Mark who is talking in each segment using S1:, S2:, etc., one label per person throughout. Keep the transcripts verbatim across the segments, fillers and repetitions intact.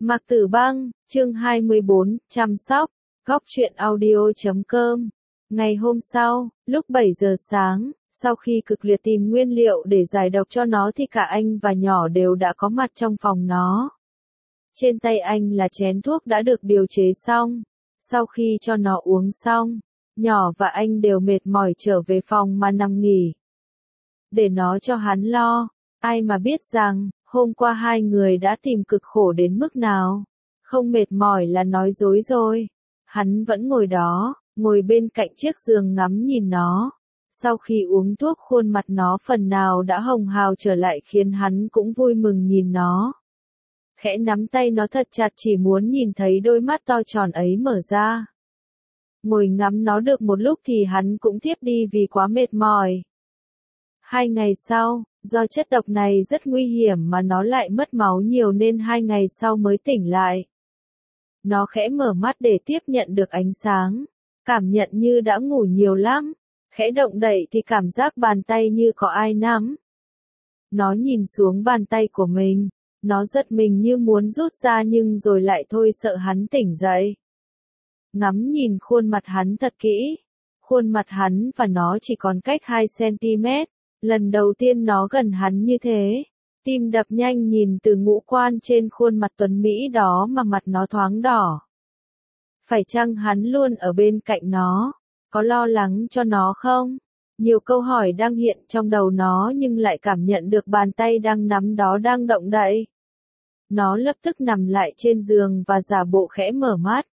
S1: Mạc Tử Băng, chương hai mươi bốn, chăm sóc, góc truyện audio chấm com. Ngày hôm sau, lúc bảy giờ sáng, sau khi cực liệt tìm nguyên liệu để giải độc cho nó thì cả anh và nhỏ đều đã có mặt trong phòng nó. Trên tay anh là chén thuốc đã được điều chế xong. Sau khi cho nó uống xong, nhỏ và anh đều mệt mỏi trở về phòng mà nằm nghỉ. Để nó cho hắn lo, ai mà biết rằng, hôm qua hai người đã tìm cực khổ đến mức nào. Không mệt mỏi là nói dối rồi. Hắn vẫn ngồi đó, ngồi bên cạnh chiếc giường ngắm nhìn nó. Sau khi uống thuốc khuôn mặt nó phần nào đã hồng hào trở lại khiến hắn cũng vui mừng nhìn nó. Khẽ nắm tay nó thật chặt chỉ muốn nhìn thấy đôi mắt to tròn ấy mở ra. Ngồi ngắm nó được một lúc thì hắn cũng thiếp đi vì quá mệt mỏi. Hai ngày sau, do chất độc này rất nguy hiểm mà nó lại mất máu nhiều nên hai ngày sau mới tỉnh lại. Nó khẽ mở mắt để tiếp nhận được ánh sáng, cảm nhận như đã ngủ nhiều lắm, khẽ động đậy thì cảm giác bàn tay như có ai nắm. Nó nhìn xuống bàn tay của mình, nó giật mình như muốn rút ra nhưng rồi lại thôi sợ hắn tỉnh dậy. Ngắm nhìn khuôn mặt hắn thật kỹ, khuôn mặt hắn và nó chỉ còn cách hai xăng-ti-mét. Lần đầu tiên nó gần hắn như thế, tim đập nhanh nhìn từ ngũ quan trên khuôn mặt tuấn Mỹ đó mà mặt nó thoáng đỏ. Phải chăng hắn luôn ở bên cạnh nó? Có lo lắng cho nó không? Nhiều câu hỏi đang hiện trong đầu nó nhưng lại cảm nhận được bàn tay đang nắm đó đang động đậy. Nó lập tức nằm lại trên giường và giả bộ khẽ mở mắt.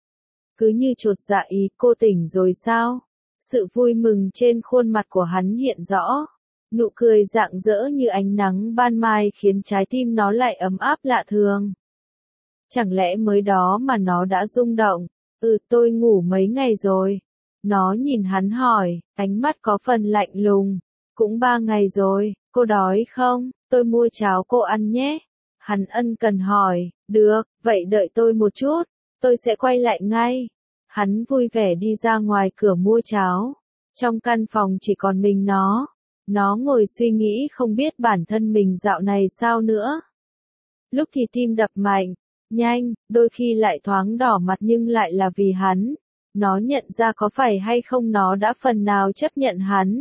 S1: Cứ như chột dạ ý cô tỉnh rồi sao? Sự vui mừng trên khuôn mặt của hắn hiện rõ. Nụ cười rạng rỡ như ánh nắng ban mai khiến trái tim nó lại ấm áp lạ thường. Chẳng lẽ mới đó mà nó đã rung động? Ừ, tôi ngủ mấy ngày rồi. Nó nhìn hắn hỏi, ánh mắt có phần lạnh lùng. Cũng ba ngày rồi, cô đói không? Tôi mua cháo cô ăn nhé. Hắn ân cần hỏi, được, vậy đợi tôi một chút, tôi sẽ quay lại ngay. Hắn vui vẻ đi ra ngoài cửa mua cháo. Trong căn phòng chỉ còn mình nó. Nó ngồi suy nghĩ không biết bản thân mình dạo này sao nữa. Lúc thì tim đập mạnh, nhanh, đôi khi lại thoáng đỏ mặt nhưng lại là vì hắn. Nó nhận ra có phải hay không nó đã phần nào chấp nhận hắn.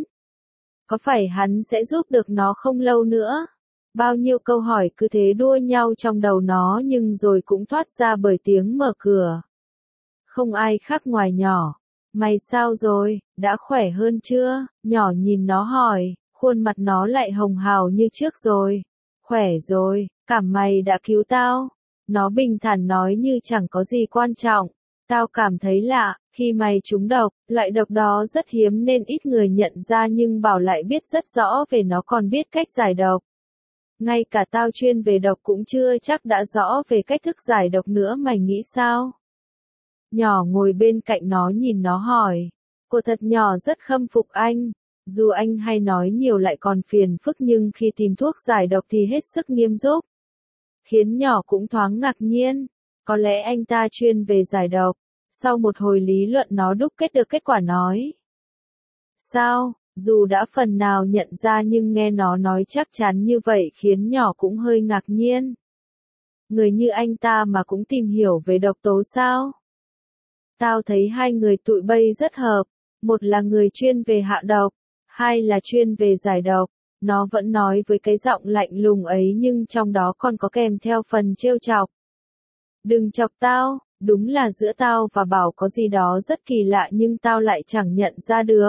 S1: Có phải hắn sẽ giúp được nó không lâu nữa. Bao nhiêu câu hỏi cứ thế đua nhau trong đầu nó nhưng rồi cũng thoát ra bởi tiếng mở cửa. Không ai khác ngoài nhỏ. Mày sao rồi, đã khỏe hơn chưa? Nhỏ nhìn nó hỏi, khuôn mặt nó lại hồng hào như trước rồi. Khỏe rồi, cảm mày đã cứu tao. Nó bình thản nói như chẳng có gì quan trọng. Tao cảm thấy lạ, khi mày trúng độc, loại độc đó rất hiếm nên ít người nhận ra nhưng Bảo lại biết rất rõ về nó còn biết cách giải độc. Ngay cả tao chuyên về độc cũng chưa chắc đã rõ về cách thức giải độc nữa mày nghĩ sao? Nhỏ ngồi bên cạnh nó nhìn nó hỏi. Cô thật nhỏ rất khâm phục anh. Dù anh hay nói nhiều lại còn phiền phức nhưng khi tìm thuốc giải độc thì hết sức nghiêm túc. Khiến nhỏ cũng thoáng ngạc nhiên. Có lẽ anh ta chuyên về giải độc. Sau một hồi lý luận nó đúc kết được kết quả nói. Sao, dù đã phần nào nhận ra nhưng nghe nó nói chắc chắn như vậy khiến nhỏ cũng hơi ngạc nhiên. Người như anh ta mà cũng tìm hiểu về độc tố sao? Tao thấy hai người tụi bay rất hợp, một là người chuyên về hạ độc, hai là chuyên về giải độc. Nó vẫn nói với cái giọng lạnh lùng ấy nhưng trong đó còn có kèm theo phần trêu chọc. Đừng chọc tao, đúng là giữa tao và Bảo có gì đó rất kỳ lạ nhưng tao lại chẳng nhận ra được.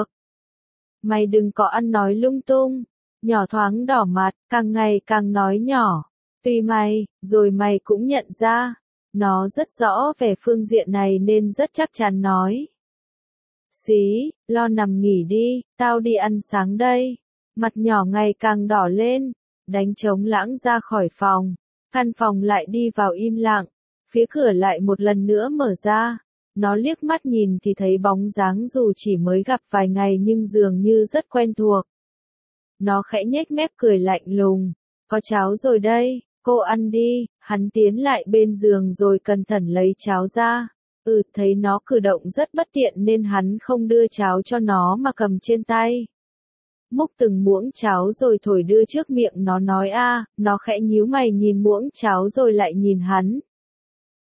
S1: Mày đừng có ăn nói lung tung. Nhỏ thoáng đỏ mặt, càng ngày càng nói nhỏ. Tùy mày, rồi mày cũng nhận ra. Nó rất rõ về phương diện này nên rất chắc chắn nói. Xí, lo nằm nghỉ đi, tao đi ăn sáng đây. Mặt nhỏ ngày càng đỏ lên, đánh trống lãng ra khỏi phòng. Căn phòng lại đi vào im lặng, phía cửa lại một lần nữa mở ra. Nó liếc mắt nhìn thì thấy bóng dáng dù chỉ mới gặp vài ngày nhưng dường như rất quen thuộc. Nó khẽ nhếch mép cười lạnh lùng. Có cháo rồi đây. Cô ăn đi, hắn tiến lại bên giường rồi cẩn thận lấy cháo ra. Ừ, thấy nó cử động rất bất tiện nên hắn không đưa cháo cho nó mà cầm trên tay. Múc từng muỗng cháo rồi thổi đưa trước miệng nó nói a, nó khẽ nhíu mày nhìn muỗng cháo rồi lại nhìn hắn.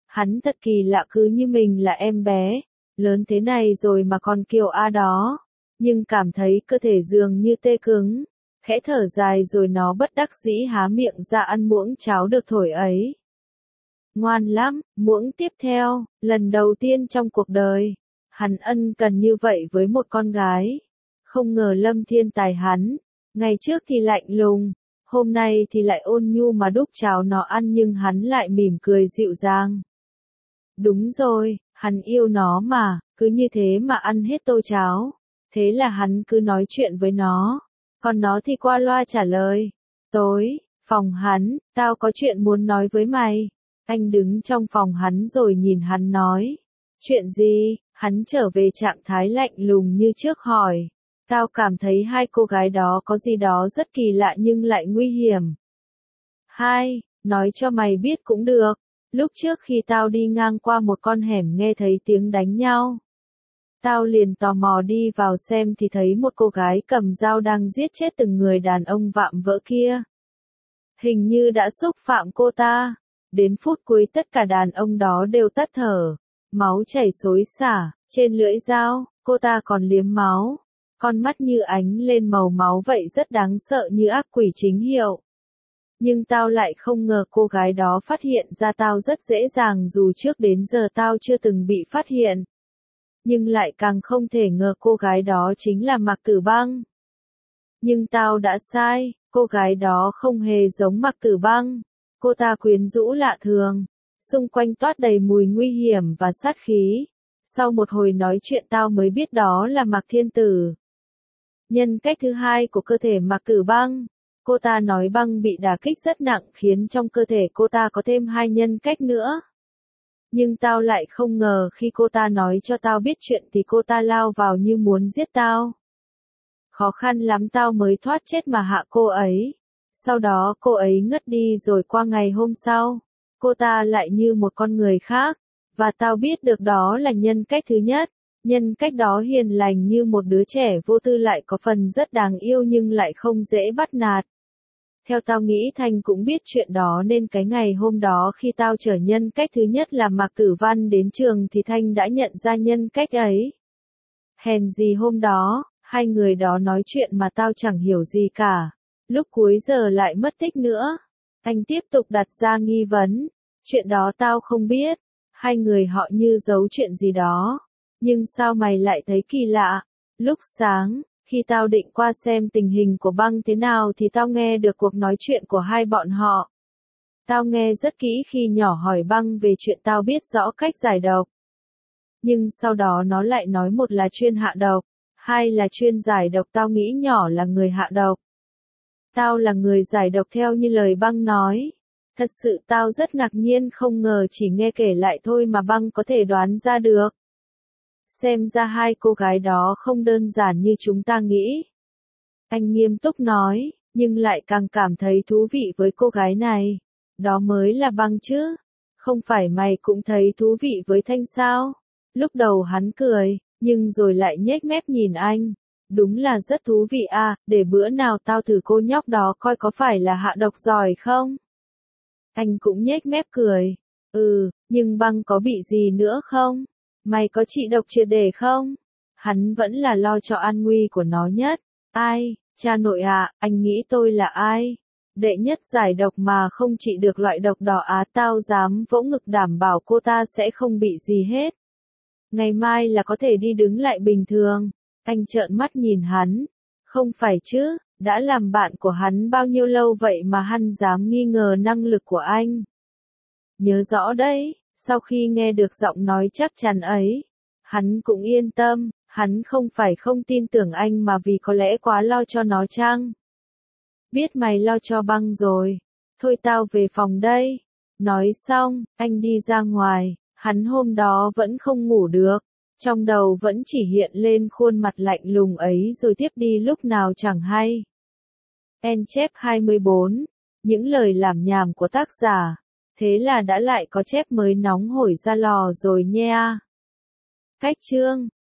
S1: Hắn thật kỳ lạ, cứ như mình là em bé, lớn thế này rồi mà còn kiều a đó, nhưng cảm thấy cơ thể dường như tê cứng, khẽ thở dài rồi nó bất đắc dĩ há miệng ra ăn muỗng cháo được thổi ấy. Ngoan lắm, muỗng tiếp theo, lần đầu tiên trong cuộc đời, hắn ân cần như vậy với một con gái. Không ngờ Lâm Thiên tài hắn, ngày trước thì lạnh lùng, hôm nay thì lại ôn nhu mà đút cháo nó ăn, nhưng hắn lại mỉm cười dịu dàng. Đúng rồi, hắn yêu nó mà, cứ như thế mà ăn hết tô cháo. Thế là hắn cứ nói chuyện với nó, còn nó thì qua loa trả lời. Tối, phòng hắn, tao có chuyện muốn nói với mày. Anh đứng trong phòng hắn rồi nhìn hắn nói. Chuyện gì? Hắn trở về trạng thái lạnh lùng như trước hỏi. Tao cảm thấy hai cô gái đó có gì đó rất kỳ lạ nhưng lại nguy hiểm. Hai, nói cho mày biết cũng được. Lúc trước khi tao đi ngang qua một con hẻm nghe thấy tiếng đánh nhau. Tao liền tò mò đi vào xem thì thấy một cô gái cầm dao đang giết chết từng người đàn ông vạm vỡ kia. Hình như đã xúc phạm cô ta. Đến phút cuối tất cả đàn ông đó đều tắt thở. Máu chảy xối xả, trên lưỡi dao, cô ta còn liếm máu. Con mắt như ánh lên màu máu vậy, rất đáng sợ như ác quỷ chính hiệu. Nhưng tao lại không ngờ cô gái đó phát hiện ra tao rất dễ dàng, dù trước đến giờ tao chưa từng bị phát hiện. Nhưng lại càng không thể ngờ cô gái đó chính là Mạc Tử Băng. Nhưng tao đã sai, cô gái đó không hề giống Mạc Tử Băng. Cô ta quyến rũ lạ thường, xung quanh toát đầy mùi nguy hiểm và sát khí. Sau một hồi nói chuyện tao mới biết đó là Mạc Thiên Tử. Nhân cách thứ hai của cơ thể Mạc Tử Băng. Cô ta nói Băng bị đả kích rất nặng khiến trong cơ thể cô ta có thêm hai nhân cách nữa. Nhưng tao lại không ngờ khi cô ta nói cho tao biết chuyện thì cô ta lao vào như muốn giết tao. Khó khăn lắm tao mới thoát chết mà hạ cô ấy. Sau đó cô ấy ngất đi rồi qua ngày hôm sau, cô ta lại như một con người khác, và tao biết được đó là nhân cách thứ nhất. Nhân cách đó hiền lành như một đứa trẻ vô tư, lại có phần rất đáng yêu nhưng lại không dễ bắt nạt. Theo tao nghĩ Thanh cũng biết chuyện đó nên cái ngày hôm đó khi tao chở nhân cách thứ nhất là Mạc Tử Văn đến trường thì Thanh đã nhận ra nhân cách ấy. Hèn gì hôm đó, hai người đó nói chuyện mà tao chẳng hiểu gì cả. Lúc cuối giờ lại mất tích nữa. Anh tiếp tục đặt ra nghi vấn. Chuyện đó tao không biết. Hai người họ như giấu chuyện gì đó. Nhưng sao mày lại thấy kỳ lạ? Lúc sáng, khi tao định qua xem tình hình của Băng thế nào thì tao nghe được cuộc nói chuyện của hai bọn họ. Tao nghe rất kỹ khi nhỏ hỏi Băng về chuyện tao biết rõ cách giải độc. Nhưng sau đó nó lại nói một là chuyên hạ độc, hai là chuyên giải độc. Tao nghĩ nhỏ là người hạ độc. Tao là người giải độc theo như lời Băng nói. Thật sự tao rất ngạc nhiên, không ngờ chỉ nghe kể lại thôi mà Băng có thể đoán ra được. Xem ra hai cô gái đó không đơn giản như chúng ta nghĩ. Anh nghiêm túc nói, nhưng lại càng cảm thấy thú vị với cô gái này. Đó mới là Băng chứ. Không phải mày cũng thấy thú vị với Thanh sao? Lúc đầu hắn cười, nhưng rồi lại nhếch mép nhìn anh. Đúng là rất thú vị à, để bữa nào tao thử cô nhóc đó coi có phải là hạ độc giỏi không? Anh cũng nhếch mép cười. Ừ, nhưng Băng có bị gì nữa không? Mày có trị độc triệt để không? Hắn vẫn là lo cho an nguy của nó nhất. Ai, cha nội à, anh nghĩ tôi là ai? Đệ nhất giải độc mà không trị được loại độc đỏ á, tao dám vỗ ngực đảm bảo cô ta sẽ không bị gì hết. Ngày mai là có thể đi đứng lại bình thường. Anh trợn mắt nhìn hắn. Không phải chứ, đã làm bạn của hắn bao nhiêu lâu vậy mà hắn dám nghi ngờ năng lực của anh. Nhớ rõ đấy, sau khi nghe được giọng nói chắc chắn ấy, hắn cũng yên tâm, hắn không phải không tin tưởng anh mà vì có lẽ quá lo cho nó chăng? Biết mày lo cho Băng rồi, thôi tao về phòng đây. Nói xong, anh đi ra ngoài, hắn hôm đó vẫn không ngủ được. Trong đầu vẫn chỉ hiện lên khuôn mặt lạnh lùng ấy rồi tiếp đi lúc nào chẳng hay. En chép hai mươi bốn. Những lời làm nhảm của tác giả. Thế là đã lại có chép mới nóng hổi ra lò rồi nha. Cách chương